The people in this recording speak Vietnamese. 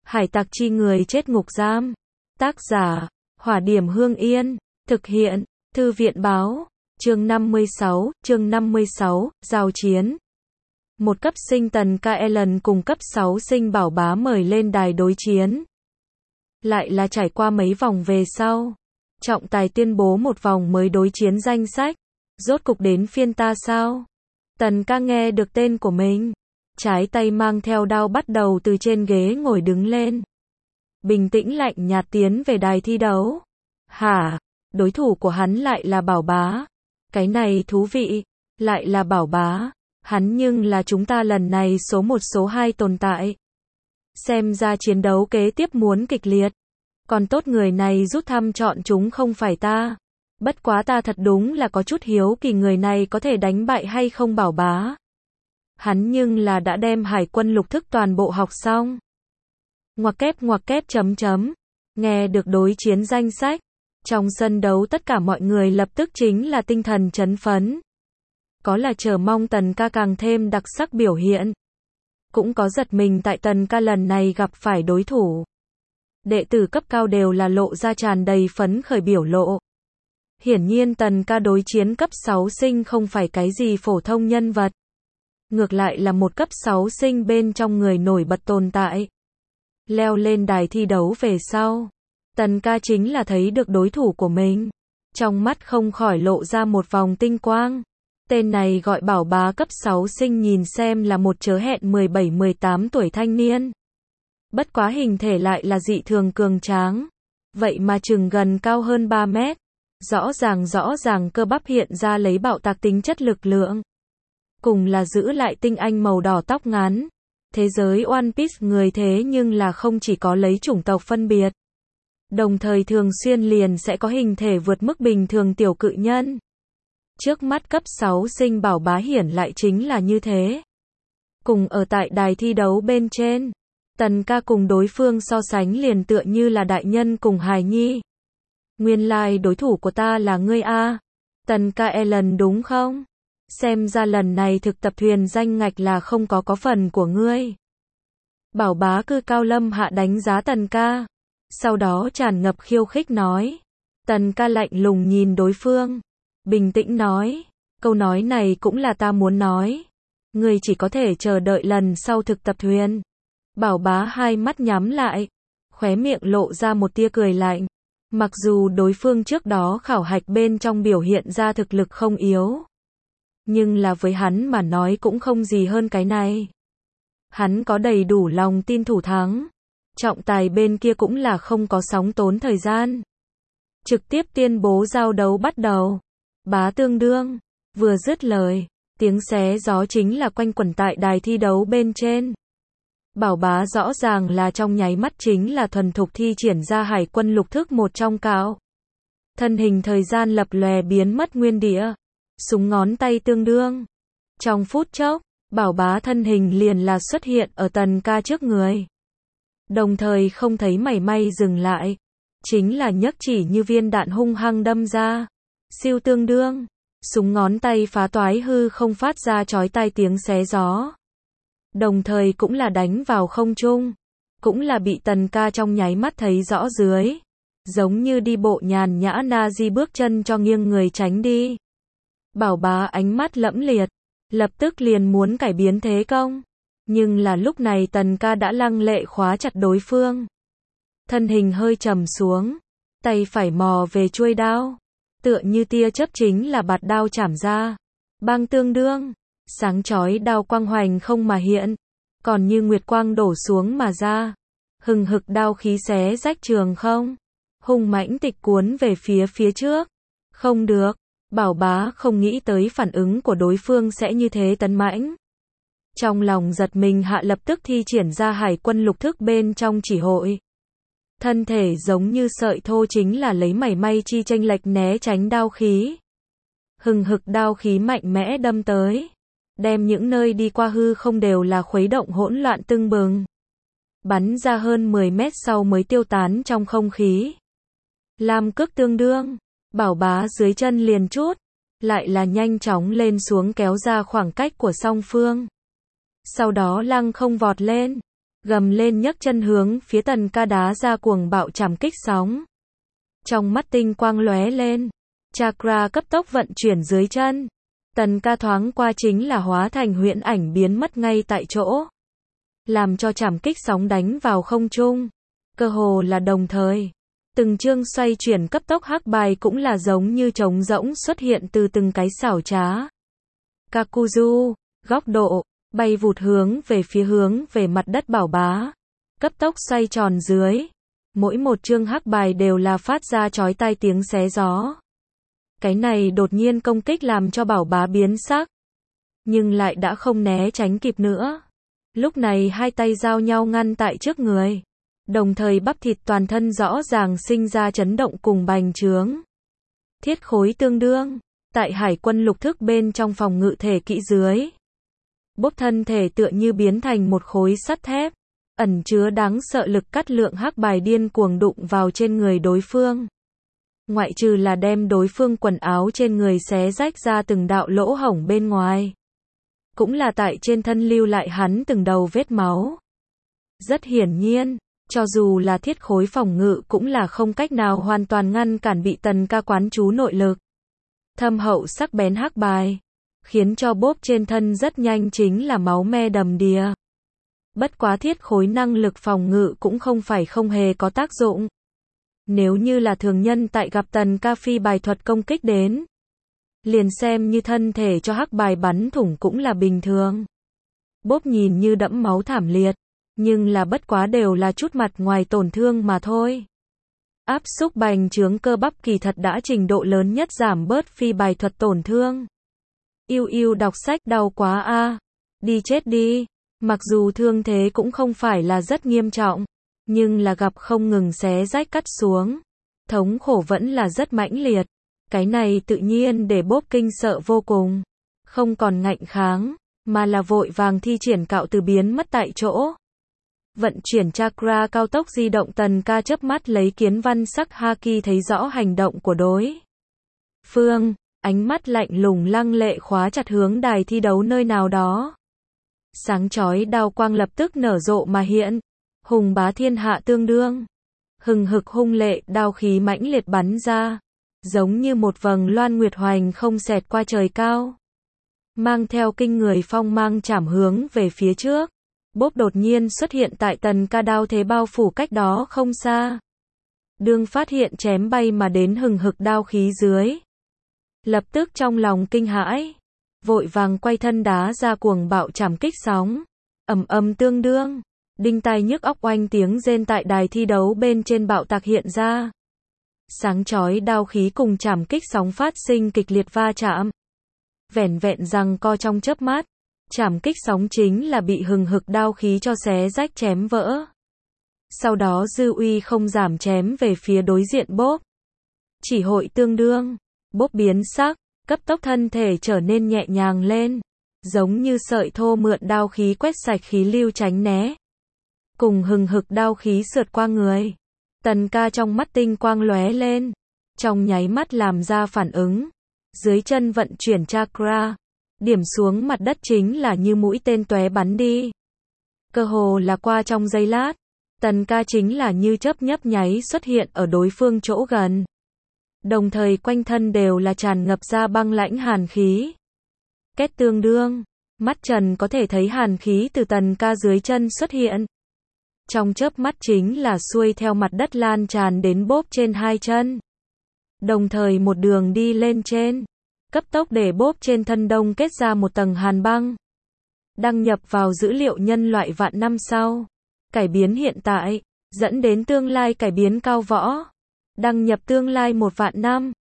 Hải tặc chi người chết ngục giam. Tác giả, Hỏa Điểm Hương Yên. Thực hiện, Thư viện báo. Chương 56, Giao chiến. Một cấp sinh Tần Ca Ellen cùng cấp 6 sinh Bảo Bá mời lên đài đối chiến. Lại là trải qua mấy vòng về sau. Trọng tài tuyên bố một vòng mới đối chiến danh sách. Rốt cục đến phiên ta sao? Tần Ca nghe được tên của mình. Trái tay mang theo đao bắt đầu từ trên ghế ngồi đứng lên. Bình tĩnh lạnh nhạt tiến về đài thi đấu. Hả? Đối thủ của hắn lại là Bảo Bá. Cái này thú vị. Lại là Bảo Bá. Hắn nhưng là chúng ta lần này số 1 số 2 tồn tại. Xem ra chiến đấu kế tiếp muốn kịch liệt. Còn tốt người này rút thăm chọn chúng không phải ta. Bất quá ta thật đúng là có chút hiếu kỳ người này có thể đánh bại hay không Bảo Bá. Hắn nhưng là đã đem hải quân lục thức toàn bộ học xong. Ngoặc kép chấm. Nghe được đối chiến danh sách. Trong sân đấu tất cả mọi người lập tức chính là tinh thần chấn phấn. Có là chờ mong Tần Ca càng thêm đặc sắc biểu hiện. Cũng có giật mình tại Tần Ca lần này gặp phải đối thủ. Đệ tử cấp cao đều là lộ ra tràn đầy phấn khởi biểu lộ. Hiển nhiên Tần Ca đối chiến cấp 6 sinh không phải cái gì phổ thông nhân vật. Ngược lại là một cấp 6 sinh bên trong người nổi bật tồn tại. Leo lên đài thi đấu về sau. Tần Ca chính là thấy được đối thủ của mình. Trong mắt không khỏi lộ ra một vòng tinh quang. Tên này gọi Bảo Bá cấp 6 sinh nhìn xem là một chớ hẹn 17-18 tuổi thanh niên. Bất quá hình thể lại là dị thường cường tráng. Vậy mà chừng gần cao hơn 3 mét. Rõ ràng cơ bắp hiện ra lấy bạo tạc tính chất lực lượng. Cùng là giữ lại tinh anh màu đỏ tóc ngắn. Thế giới One Piece người thế nhưng là không chỉ có lấy chủng tộc phân biệt. Đồng thời thường xuyên liền sẽ có hình thể vượt mức bình thường tiểu cự nhân. Trước mắt cấp 6 sinh Bảo Bá hiển lại chính là như thế. Cùng ở tại đài thi đấu bên trên. Tần Ca cùng đối phương so sánh liền tựa như là đại nhân cùng hài nhi. Nguyên lai đối thủ của ta là ngươi a. Tần Ca Ellen đúng không? Xem ra lần này thực tập thuyền danh ngạch là không có phần của ngươi. Bảo Bá cư cao lâm hạ đánh giá Tần Ca. Sau đó tràn ngập khiêu khích nói. Tần Ca lạnh lùng nhìn đối phương. Bình tĩnh nói. Câu nói này cũng là ta muốn nói. Ngươi chỉ có thể chờ đợi lần sau thực tập thuyền. Bảo Bá hai mắt nhắm lại. Khóe miệng lộ ra một tia cười lạnh. Mặc dù đối phương trước đó khảo hạch bên trong biểu hiện ra thực lực không yếu. Nhưng là với hắn mà nói cũng không gì hơn cái này. Hắn có đầy đủ lòng tin thủ thắng. Trọng tài bên kia cũng là không có sóng tốn thời gian. Trực tiếp tuyên bố giao đấu bắt đầu. Bá tương đương. Vừa dứt lời. Tiếng xé gió chính là quanh quẩn tại đài thi đấu bên trên. Bảo Bá rõ ràng là trong nháy mắt chính là thuần thục thi triển ra hải quân lục thức một trong cạo. Thân hình thời gian lập lòe biến mất nguyên địa. Súng ngón tay tương đương. Trong phút chốc, Bảo Bá thân hình liền là xuất hiện ở Tần Ca trước người. Đồng thời không thấy mảy may dừng lại. Chính là nhấc chỉ như viên đạn hung hăng đâm ra. Siêu tương đương. Súng ngón tay phá toái hư không phát ra chói tai tiếng xé gió. Đồng thời cũng là đánh vào không trung. Cũng là bị Tần Ca trong nháy mắt thấy rõ dưới. Giống như đi bộ nhàn nhã Nazi bước chân cho nghiêng người tránh đi. Bảo Bá ánh mắt lẫm liệt. Lập tức liền muốn cải biến thế công. Nhưng là lúc này Tần Ca đã lăng lệ khóa chặt đối phương. Thân hình hơi trầm xuống. Tay phải mò về chuôi đao. Tựa như tia chớp chính là bạt đao chảm ra. Bang tương đương. Sáng chói đao quang hoành không mà hiện. Còn như nguyệt quang đổ xuống mà ra. Hừng hực đao khí xé rách trường không. Hung mãnh tịch cuốn về phía trước. Không được. Bảo Bá không nghĩ tới phản ứng của đối phương sẽ như thế tấn mãnh. Trong lòng giật mình hạ lập tức thi triển ra hải quân lục thức bên trong chỉ hội. Thân thể giống như sợi thô chính là lấy mảy may chi chênh lệch né tránh đao khí. Hừng hực đao khí mạnh mẽ đâm tới. Đem những nơi đi qua hư không đều là khuấy động hỗn loạn tưng bừng. Bắn ra hơn 10 mét sau mới tiêu tán trong không khí. Lam cước tương đương. Bảo Bá dưới chân liền chút. Lại là nhanh chóng lên xuống kéo ra khoảng cách của song phương. Sau đó lăng không vọt lên. Gầm lên nhấc chân hướng phía Tần Ca đá ra cuồng bạo trảm kích sóng. Trong mắt tinh quang lóe lên, chakra cấp tốc vận chuyển dưới chân. Tần Ca thoáng qua chính là hóa thành huyễn ảnh biến mất ngay tại chỗ, làm cho trảm kích sóng đánh vào không trung. Cơ hồ là đồng thời, từng chương xoay chuyển cấp tốc hắc bài cũng là giống như trống rỗng xuất hiện từ từng cái xảo trá Kakuzu, góc độ, bay vụt hướng về mặt đất bảo bá, cấp tốc xoay tròn dưới. Mỗi một chương hắc bài đều là phát ra chói tai tiếng xé gió. Cái này đột nhiên công kích làm cho bảo bá biến sắc, nhưng lại đã không né tránh kịp nữa. Lúc này hai tay giao nhau ngăn tại trước người, đồng thời bắp thịt toàn thân rõ ràng sinh ra chấn động cùng bành trướng. Thiết khối tương đương, tại hải quân lục thức bên trong phòng ngự thể kỹ dưới. Bốp thân thể tựa như biến thành một khối sắt thép, ẩn chứa đáng sợ lực cắt lượng hắc bài điên cuồng đụng vào trên người đối phương. Ngoại trừ là đem đối phương quần áo trên người xé rách ra từng đạo lỗ hổng bên ngoài, cũng là tại trên thân lưu lại hắn từng đầu vết máu. Rất hiển nhiên, cho dù là thiết khối phòng ngự cũng là không cách nào hoàn toàn ngăn cản bị Tần Ca quán chú nội lực. Thâm hậu sắc bén hắc bài, khiến cho bốp trên thân rất nhanh chính là máu me đầm đìa. Bất quá thiết khối năng lực phòng ngự cũng không phải không hề có tác dụng. Nếu như là thường nhân tại gặp Tần Ca phi bài thuật công kích đến, liền xem như thân thể cho hắc bài bắn thủng cũng là bình thường. Bốp nhìn như đẫm máu thảm liệt, nhưng là bất quá đều là chút mặt ngoài tổn thương mà thôi. Áp xúc bành trướng cơ bắp kỳ thật đã trình độ lớn nhất giảm bớt phi bài thuật tổn thương. Yêu đọc sách đau quá a, đi chết đi. Mặc dù thương thế cũng không phải là rất nghiêm trọng, nhưng là gặp không ngừng xé rách cắt xuống, thống khổ vẫn là rất mãnh liệt. Cái này tự nhiên để bốp kinh sợ vô cùng, không còn ngạnh kháng, mà là vội vàng thi triển cạo từ biến mất tại chỗ. Vận chuyển chakra cao tốc di động. Tần Ca chớp mắt lấy kiến văn sắc haki thấy rõ hành động của đối phương, ánh mắt lạnh lùng lăng lệ khóa chặt hướng đài thi đấu nơi nào đó. Sáng chói đao quang lập tức nở rộ mà hiện, hùng bá thiên hạ tương đương. Hừng hực hung lệ, đao khí mãnh liệt bắn ra, giống như một vầng loan nguyệt hoành không xẹt qua trời cao, mang theo kinh người phong mang chảm hướng về phía trước. Bốp đột nhiên xuất hiện tại Tần Ca đao thế bao phủ cách đó không xa. Đương phát hiện chém bay mà đến hừng hực đao khí dưới, lập tức trong lòng kinh hãi, vội vàng quay thân đá ra cuồng bạo trảm kích sóng. Ầm ầm tương đương, đinh tai nhức óc oanh tiếng rên tại đài thi đấu bên trên bạo tạc hiện ra. Sáng chói đao khí cùng trảm kích sóng phát sinh kịch liệt va chạm. Vẻn vẹn rằng co trong chớp mắt, trảm kích sóng chính là bị hừng hực đao khí cho xé rách chém vỡ. Sau đó dư uy không giảm chém về phía đối diện bốp. Chỉ hội tương đương, bốp biến sắc, cấp tốc thân thể trở nên nhẹ nhàng lên, giống như sợi thô mượn đao khí quét sạch khí lưu tránh né. Cùng hừng hực đao khí sượt qua người, Tần Ca trong mắt tinh quang lóe lên, trong nháy mắt làm ra phản ứng. Dưới chân vận chuyển chakra, điểm xuống mặt đất chính là như mũi tên tóe bắn đi. Cơ hồ là qua trong giây lát, Tần Ca chính là như chớp nhấp nháy xuất hiện ở đối phương chỗ gần. Đồng thời quanh thân đều là tràn ngập ra băng lãnh hàn khí. Két tương đương, mắt trần có thể thấy hàn khí từ Tần Ca dưới chân xuất hiện. Trong chớp mắt chính là xuôi theo mặt đất lan tràn đến bốp trên hai chân. Đồng thời một đường đi lên trên, cấp tốc để bốp trên thân đông kết ra một tầng hàn băng. Đăng nhập vào dữ liệu nhân loại vạn năm sau. Cải biến hiện tại, dẫn đến tương lai cải biến cao võ. Đăng nhập tương lai 1 vạn năm.